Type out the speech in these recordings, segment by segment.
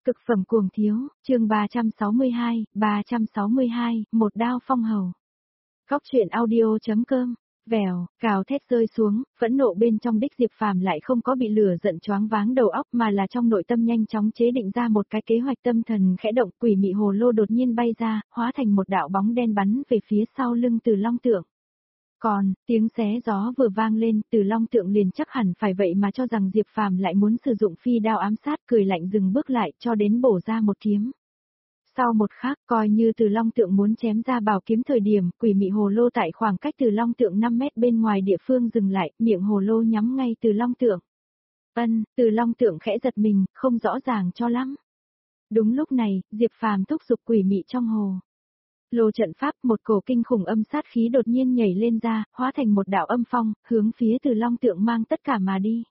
Cực phẩm cuồng thiếu, chương 362, một đao phong hầu. Góc truyện audio.com, vèo, gào thét rơi xuống, phẫn nộ bên trong đích Diệp Phàm lại không có bị lửa giận choáng váng đầu óc mà là trong nội tâm nhanh chóng chế định ra một cái kế hoạch, tâm thần khẽ động, quỷ mị hồ lô đột nhiên bay ra, hóa thành một đạo bóng đen bắn về phía sau lưng Từ Long Tượng. Còn, tiếng xé gió vừa vang lên, Từ Long Tượng liền chắc hẳn phải vậy mà cho rằng Diệp Phàm lại muốn sử dụng phi đao ám sát, cười lạnh dừng bước lại cho đến bổ ra một kiếm. Sau một khắc, coi như Từ Long Tượng muốn chém ra bảo kiếm thời điểm, quỷ mị hồ lô tại khoảng cách Từ Long Tượng 5 mét bên ngoài địa phương dừng lại, miệng hồ lô nhắm ngay Từ Long Tượng. Từ Long Tượng khẽ giật mình, không rõ ràng cho lắm. Đúng lúc này, Diệp Phàm thúc giục quỷ mị trong hồ lô trận pháp, một cổ kinh khủng âm sát khí đột nhiên nhảy lên ra, hóa thành một đạo âm phong, hướng phía Từ Long Tượng mang tất cả mà đi.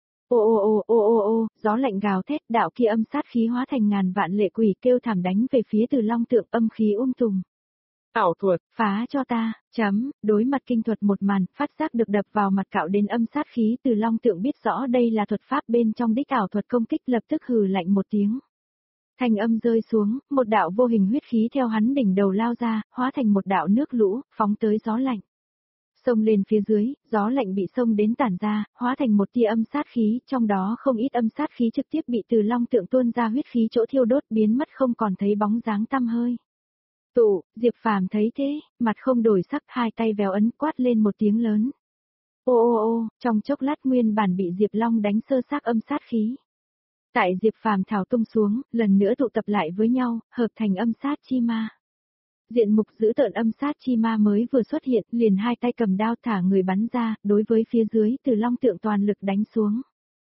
Ô, gió lạnh gào thét, đạo kia âm sát khí hóa thành ngàn vạn lệ quỷ kêu thảm đánh về phía Từ Long Tượng, âm khí tùm. Ảo thuật, phá cho ta, đối mặt kinh thuật một màn, phát giác được đập vào mặt cạo đến âm sát khí, Từ Long Tượng biết rõ đây là thuật pháp bên trong đích ảo thuật công kích, lập tức hừ lạnh một tiếng. Thanh âm rơi xuống, một đạo vô hình huyết khí theo hắn đỉnh đầu lao ra, hóa thành một đạo nước lũ, phóng tới gió lạnh. Xông lên phía dưới, gió lạnh bị xông đến tản ra, hóa thành một tia âm sát khí, trong đó không ít âm sát khí trực tiếp bị Từ Long Tượng tuôn ra huyết khí chỗ thiêu đốt, biến mất không còn thấy bóng dáng tăm hơi. Diệp Phàm thấy thế, mặt không đổi sắc, hai tay véo ấn, quát lên một tiếng lớn. Trong chốc lát nguyên bản bị Diệp Long đánh sơ xác âm sát khí. Tại Diệp Phàm thảo tung xuống, lần nữa tụ tập lại với nhau, hợp thành âm sát chi ma. Diện mục dữ tợn âm sát chi ma mới vừa xuất hiện, liền hai tay cầm đao thả người bắn ra, đối với phía dưới Từ Long Tượng toàn lực đánh xuống.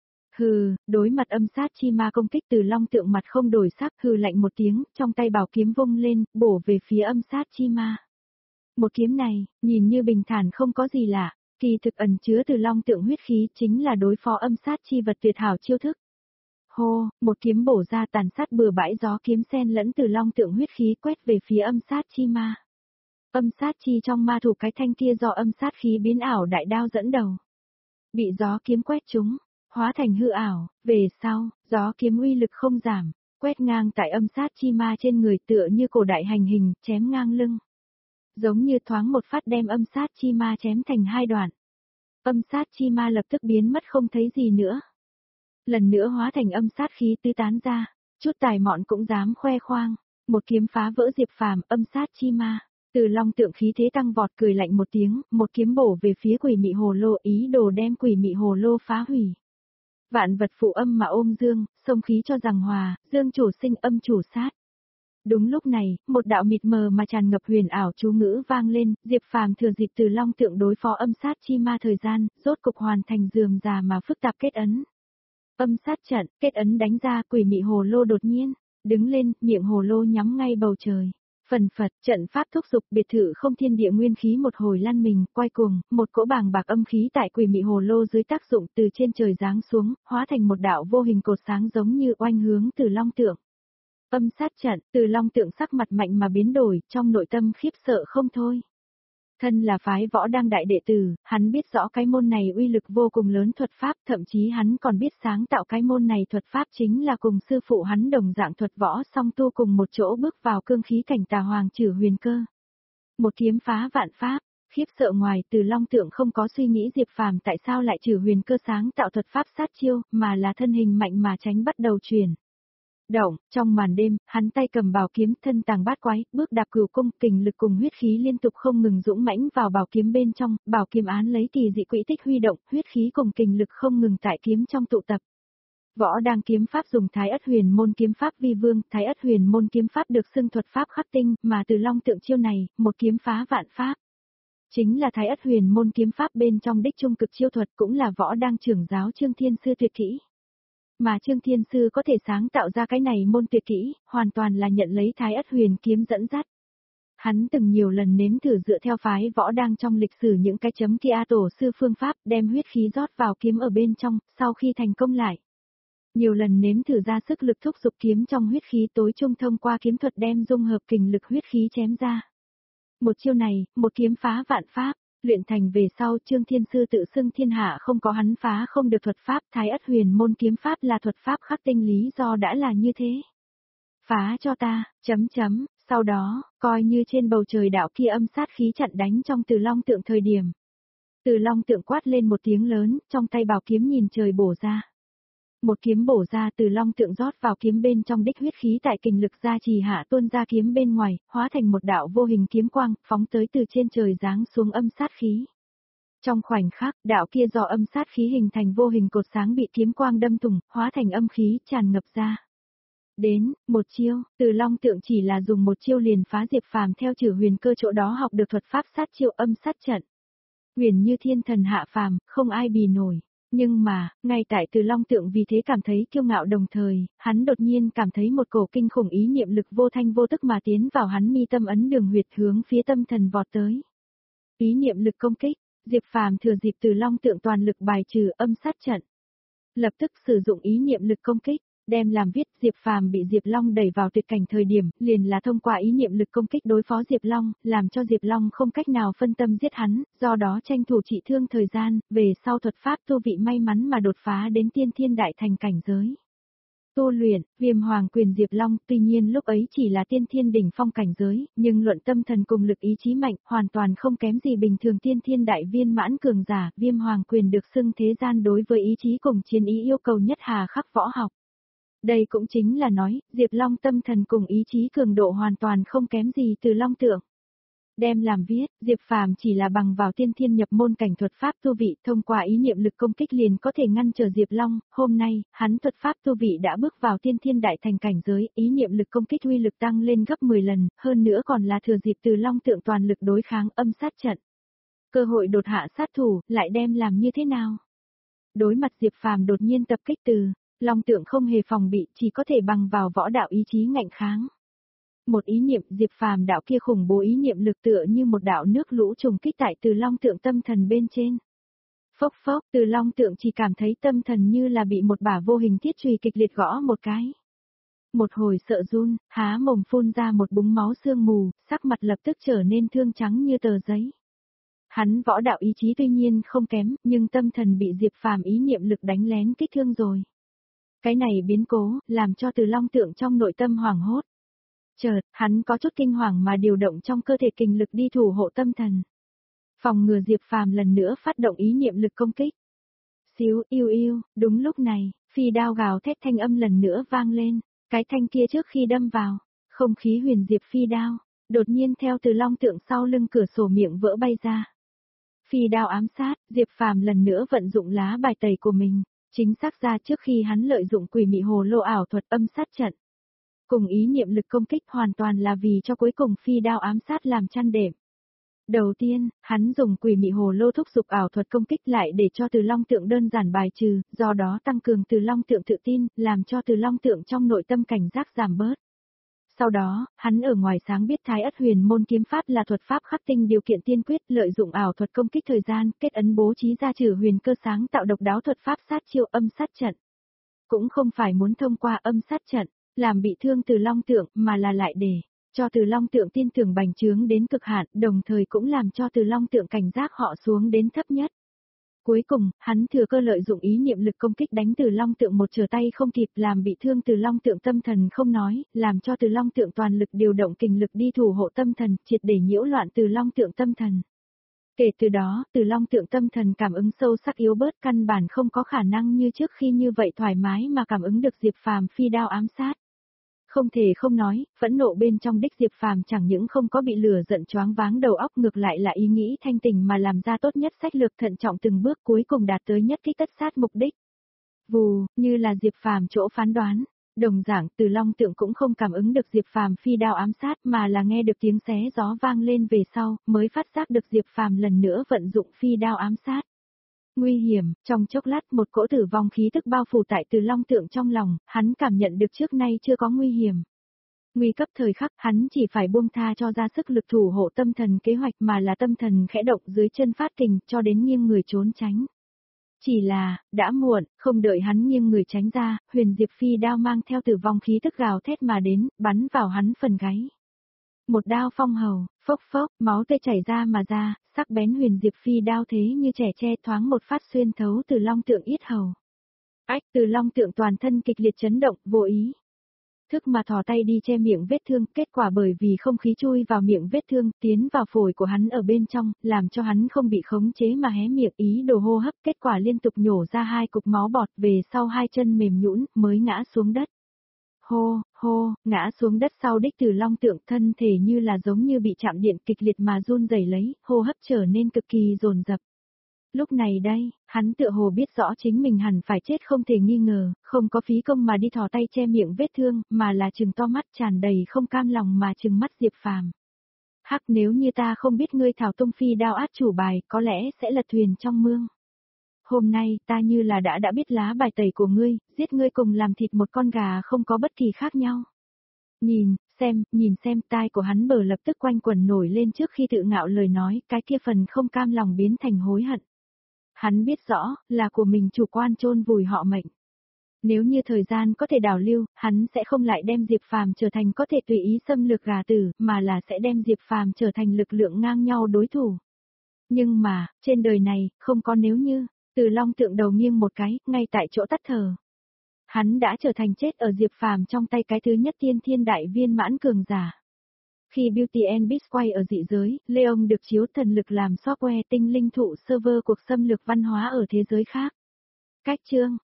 Đối mặt âm sát chi ma công kích, Từ Long Tượng mặt không đổi sắc, hừ lạnh một tiếng, trong tay bảo kiếm vung lên, bổ về phía âm sát chi ma. Một kiếm này, nhìn như bình thản không có gì lạ, kỳ thực ẩn chứa Từ Long Tượng huyết khí, chính là đối phó âm sát chi vật tuyệt hảo chiêu thức. Hô, một kiếm bổ ra, tàn sát bừa bãi, gió kiếm xen lẫn Từ Long Tượng huyết khí quét về phía âm sát chi ma. Âm sát chi trong ma thủ cái thanh kia do âm sát khí biến ảo đại đao dẫn đầu. Bị gió kiếm quét trúng, hóa thành hư ảo, về sau, gió kiếm uy lực không giảm, quét ngang tại âm sát chi ma trên người tựa như cổ đại hành hình, chém ngang lưng. Giống như thoáng một phát đem âm sát chi ma chém thành hai đoạn. Âm sát chi ma lập tức biến mất không thấy gì nữa. Lần nữa hóa thành âm sát khí tứ tán ra, chút tài mọn cũng dám khoe khoang, một kiếm phá vỡ Diệp Phàm, âm sát chi ma. Từ Long Tượng khí thế tăng vọt, cười lạnh một tiếng, một kiếm bổ về phía quỷ mị hồ lô, ý đồ đem quỷ mị hồ lô phá hủy. Vạn vật phụ âm mà ôm dương, sông khí cho rằng hòa, dương chủ sinh âm chủ sát. Đúng lúc này, một đạo mịt mờ mà tràn ngập huyền ảo chú ngữ vang lên, Diệp Phàm thừa dịp Từ Long Tượng đối phó âm sát chi ma thời gian, rốt cục hoàn thành rườm rà mà phức tạp kết ấn. Âm sát trận, kết ấn đánh ra, quỷ mị hồ lô đột nhiên đứng lên, miệng hồ lô nhắm ngay bầu trời. Phần phật, trận pháp thúc dục, biệt thự không thiên địa nguyên khí một hồi lăn mình, quay cuồng, một cỗ bàng bạc âm khí tại quỷ mị hồ lô dưới tác dụng từ trên trời giáng xuống, hóa thành một đạo vô hình cột sáng giống như oanh hướng Từ Long Tượng. Âm sát trận, Từ Long Tượng sắc mặt mạnh mà biến đổi, trong nội tâm khiếp sợ không thôi. Thân là phái võ đăng đại đệ tử, hắn biết rõ cái môn này uy lực vô cùng lớn thuật pháp, thậm chí hắn còn biết sáng tạo cái môn này thuật pháp chính là cùng sư phụ hắn đồng dạng thuật võ song tu cùng một chỗ bước vào cương khí cảnh Tà Hoàng Chử Huyền Cơ. Một kiếm phá vạn pháp, khiếp sợ ngoài, Từ Long Tượng không có suy nghĩ Diệp Phàm tại sao lại Chử Huyền Cơ sáng tạo thuật pháp sát chiêu, mà là thân hình mạnh mà tránh bắt đầu chuyển động, trong màn đêm, hắn tay cầm bảo kiếm, thân tàng bát quái, bước đạp cửu cung, kình lực cùng huyết khí liên tục không ngừng dũng mãnh vào bảo kiếm bên trong, bảo kiếm án lấy kỳ dị quỹ tích huy động, huyết khí cùng kình lực không ngừng tại kiếm trong tụ tập. Võ Đăng kiếm pháp dùng Thái Ất Huyền môn kiếm pháp vi vương, Thái Ất Huyền môn kiếm pháp được xưng thuật pháp khắc tinh, mà Từ Long Tượng chiêu này, một kiếm phá vạn pháp. Chính là Thái Ất Huyền môn kiếm pháp bên trong đích trung cực chiêu thuật, cũng là Võ Đăng trưởng giáo Trương Thiên Sư tuyệt kỹ. Mà Trương Thiên Sư có thể sáng tạo ra cái này môn tuyệt kỹ, hoàn toàn là nhận lấy Thái Ất Huyền kiếm dẫn dắt. Hắn từng nhiều lần nếm thử dựa theo phái võ đang trong lịch sử những cái chấm kia tổ sư phương pháp, đem huyết khí rót vào kiếm ở bên trong, sau khi thành công lại. Nhiều lần nếm thử ra sức lực thúc giục kiếm trong huyết khí, tối trung thông qua kiếm thuật đem dung hợp kình lực huyết khí chém ra. Một chiêu này, một kiếm phá vạn pháp. Luyện thành về sau, Trương Thiên Sư tự xưng thiên hạ không có hắn phá không được thuật pháp, Thái Ất Huyền môn kiếm pháp là thuật pháp khắc tinh, lý do đã là như thế. Phá cho ta, sau đó, coi như trên bầu trời đạo kia âm sát khí chặn đánh trong Từ Long tượng thời điểm. Từ Long tượng quát lên một tiếng lớn, trong tay bảo kiếm nhìn trời bổ ra. Một kiếm bổ ra, Từ Long tượng rót vào kiếm bên trong đích huyết khí tại kình lực gia trì hạ tuôn ra kiếm bên ngoài, hóa thành một đạo vô hình kiếm quang, phóng tới từ trên trời giáng xuống âm sát khí. Trong khoảnh khắc, đạo kia do âm sát khí hình thành vô hình cột sáng bị kiếm quang đâm thủng, hóa thành âm khí tràn ngập ra. Đến, một chiêu, Từ Long tượng chỉ là dùng một chiêu liền phá Diệp Phàm theo Trử Huyền Cơ chỗ đó học được thuật pháp sát chiêu âm sát trận. Huyền như thiên thần hạ phàm, không ai bì nổi. Nhưng mà, ngay tại Từ Long tượng vì thế cảm thấy kiêu ngạo đồng thời, hắn đột nhiên cảm thấy một cổ kinh khủng ý niệm lực vô thanh vô tức mà tiến vào hắn mi tâm ấn đường huyệt hướng phía tâm thần vọt tới. Ý niệm lực công kích, Diệp Phàm thừa dịp Từ Long tượng toàn lực bài trừ âm sát trận. Lập tức sử dụng ý niệm lực công kích, đem làm viết Diệp Phàm bị Diệp Long đẩy vào tuyệt cảnh thời điểm, liền là thông qua ý niệm lực công kích đối phó Diệp Long, làm cho Diệp Long không cách nào phân tâm giết hắn, do đó tranh thủ trị thương thời gian, về sau thuật pháp tu vị may mắn mà đột phá đến tiên thiên đại thành cảnh giới. Tu luyện, Viêm Hoàng Quyền Diệp Long, tuy nhiên lúc ấy chỉ là tiên thiên đỉnh phong cảnh giới, nhưng luận tâm thần cùng lực ý chí mạnh, hoàn toàn không kém gì bình thường tiên thiên đại viên mãn cường giả, Viêm Hoàng Quyền được xưng thế gian đối với ý chí cùng chiến ý yêu cầu nhất hà khắc võ học. Đây cũng chính là nói, Diệp Long tâm thần cùng ý chí cường độ hoàn toàn không kém gì Từ Long tượng. Đem làm viết, Diệp Phàm chỉ là bằng vào tiên thiên nhập môn cảnh thuật pháp tu vị, thông qua ý niệm lực công kích liền có thể ngăn trở Diệp Long, hôm nay, hắn thuật pháp tu vị đã bước vào tiên thiên đại thành cảnh giới, ý niệm lực công kích uy lực tăng lên gấp 10 lần, hơn nữa còn là thừa dịp Từ Long tượng toàn lực đối kháng âm sát trận. Cơ hội đột hạ sát thủ, lại đem làm như thế nào? Đối mặt Diệp Phàm đột nhiên tập kích Từ Long tượng không hề phòng bị, chỉ có thể bằng vào võ đạo ý chí ngạnh kháng. Một ý niệm Diệp Phàm đạo kia khủng bố ý niệm lực tựa như một đạo nước lũ trùng kích tại Từ Long tượng tâm thần bên trên. Phốc phốc, Từ Long tượng chỉ cảm thấy tâm thần như là bị một bả vô hình thiết chùy kịch liệt gõ một cái. Một hồi sợ run, há mồm phun ra một búng máu sương mù, sắc mặt lập tức trở nên thương trắng như tờ giấy. Hắn võ đạo ý chí tuy nhiên không kém, nhưng tâm thần bị Diệp Phàm ý niệm lực đánh lén kích thương rồi. Cái này biến cố, làm cho Từ Long tượng trong nội tâm hoảng hốt. Chợt, hắn có chút kinh hoàng mà điều động trong cơ thể kình lực đi thủ hộ tâm thần. Phòng ngừa Diệp Phàm lần nữa phát động ý niệm lực công kích. Xíu, yêu yêu, đúng lúc này, phi đao gào thét thanh âm lần nữa vang lên, cái thanh kia trước khi đâm vào, không khí huyền diệp phi đao, đột nhiên theo Từ Long tượng sau lưng cửa sổ miệng vỡ bay ra. Phi đao ám sát, Diệp Phàm lần nữa vận dụng lá bài tẩy của mình. Chính xác ra trước khi hắn lợi dụng quỷ mị hồ lô ảo thuật âm sát trận. Cùng ý niệm lực công kích hoàn toàn là vì cho cuối cùng phi đao ám sát làm chăn đệm. Đầu tiên, hắn dùng quỷ mị hồ lô thúc giục ảo thuật công kích lại để cho Từ Long tượng đơn giản bài trừ, do đó tăng cường Từ Long tượng tự tin, làm cho Từ Long tượng trong nội tâm cảnh giác giảm bớt. Sau đó, hắn ở ngoài sáng biết Thái Ất Huyền môn kiếm pháp là thuật pháp khắc tinh điều kiện tiên quyết, lợi dụng ảo thuật công kích thời gian, kết ấn bố trí ra Trử Huyền Cơ sáng tạo độc đáo thuật pháp sát chiêu âm sát trận. Cũng không phải muốn thông qua âm sát trận, làm bị thương Từ Long tượng, mà là lại để cho Từ Long tượng tin tưởng bành trướng đến cực hạn, đồng thời cũng làm cho Từ Long tượng cảnh giác họ xuống đến thấp nhất. Cuối cùng, hắn thừa cơ lợi dụng ý niệm lực công kích đánh Từ Long tượng một trở tay không kịp, làm bị thương Từ Long tượng tâm thần không nói, làm cho Từ Long tượng toàn lực điều động kình lực đi thủ hộ tâm thần, triệt để nhiễu loạn Từ Long tượng tâm thần. Kể từ đó, Từ Long tượng tâm thần cảm ứng sâu sắc yếu bớt, căn bản không có khả năng như trước khi như vậy thoải mái mà cảm ứng được Diệp Phàm phi đao ám sát. Không thể không nói, phẫn nộ bên trong đích Diệp Phàm chẳng những không có bị lửa giận choáng váng đầu óc, ngược lại là ý nghĩ thanh tỉnh mà làm ra tốt nhất sách lược thận trọng từng bước, cuối cùng đạt tới nhất kích tất sát mục đích. Vù, như là Diệp Phàm chỗ phán đoán, đồng dạng Từ Long tượng cũng không cảm ứng được Diệp Phàm phi đao ám sát, mà là nghe được tiếng xé gió vang lên về sau, mới phát giác được Diệp Phàm lần nữa vận dụng phi đao ám sát. Nguy hiểm, trong chốc lát một cỗ tử vong khí tức bao phủ tại Từ Long tượng trong lòng, hắn cảm nhận được trước nay chưa có nguy hiểm. Nguy cấp thời khắc, hắn chỉ phải buông tha cho ra sức lực thủ hộ tâm thần kế hoạch, mà là tâm thần khẽ động dưới chân phát kình, cho đến nghiêng người trốn tránh. Chỉ là, đã muộn, không đợi hắn nghiêng người tránh ra, huyền diệp phi đao mang theo tử vong khí tức gào thét mà đến, bắn vào hắn phần gáy. Một đao phong hầu, phốc phốc, máu tươi chảy ra mà ra, sắc bén huyền diệp phi đao thế như trẻ tre thoáng một phát xuyên thấu Từ Long tượng yết hầu. Ách, Từ Long tượng toàn thân kịch liệt chấn động, vô ý Thức mà thò tay đi che miệng vết thương, kết quả bởi vì không khí chui vào miệng vết thương, tiến vào phổi của hắn ở bên trong, làm cho hắn không bị khống chế mà hé miệng ý đồ hô hấp, kết quả liên tục nhổ ra 2 cục máu bọt, về sau 2 chân mềm nhũn mới ngã xuống đất. Hô, hô, ngã xuống đất sau đích Từ Long Tượng, thân thể như là giống như bị chạm điện kịch liệt mà run rẩy lấy, hô hấp trở nên cực kỳ dồn dập. Lúc này đây, hắn tựa hồ biết rõ chính mình hẳn phải chết không thể nghi ngờ, không có phí công mà đi thò tay che miệng vết thương, mà là trừng to mắt tràn đầy không cam lòng mà trừng mắt Diệp Phàm. Hắc, nếu như ta không biết ngươi thảo tung phi đao át chủ bài, có lẽ sẽ lật thuyền trong mương. Hôm nay, ta như là đã biết lá bài tẩy của ngươi, giết ngươi cùng làm thịt một con gà không có bất kỳ khác nhau. Nhìn xem, tai của hắn bờ lập tức quanh quẩn nổi lên trước khi tự ngạo lời nói, cái kia phần không cam lòng biến thành hối hận. Hắn biết rõ, là của mình chủ quan chôn vùi họ mệnh. Nếu như thời gian có thể đảo lưu, hắn sẽ không lại đem Diệp Phàm trở thành có thể tùy ý xâm lược gà tử, mà là sẽ đem Diệp Phàm trở thành lực lượng ngang nhau đối thủ. Nhưng mà, trên đời này, không có nếu như, Từ Long Tượng đầu nghiêng một cái, ngay tại chỗ tắt thở. Hắn đã trở thành chết ở Diệp Phàm trong tay cái thứ nhất tiên thiên đại viên mãn cường giả. Khi Beauty and Beast quay ở dị giới, Leon được chiếu thần lực làm software tinh linh thụ server cuộc xâm lược văn hóa ở thế giới khác. Cách chương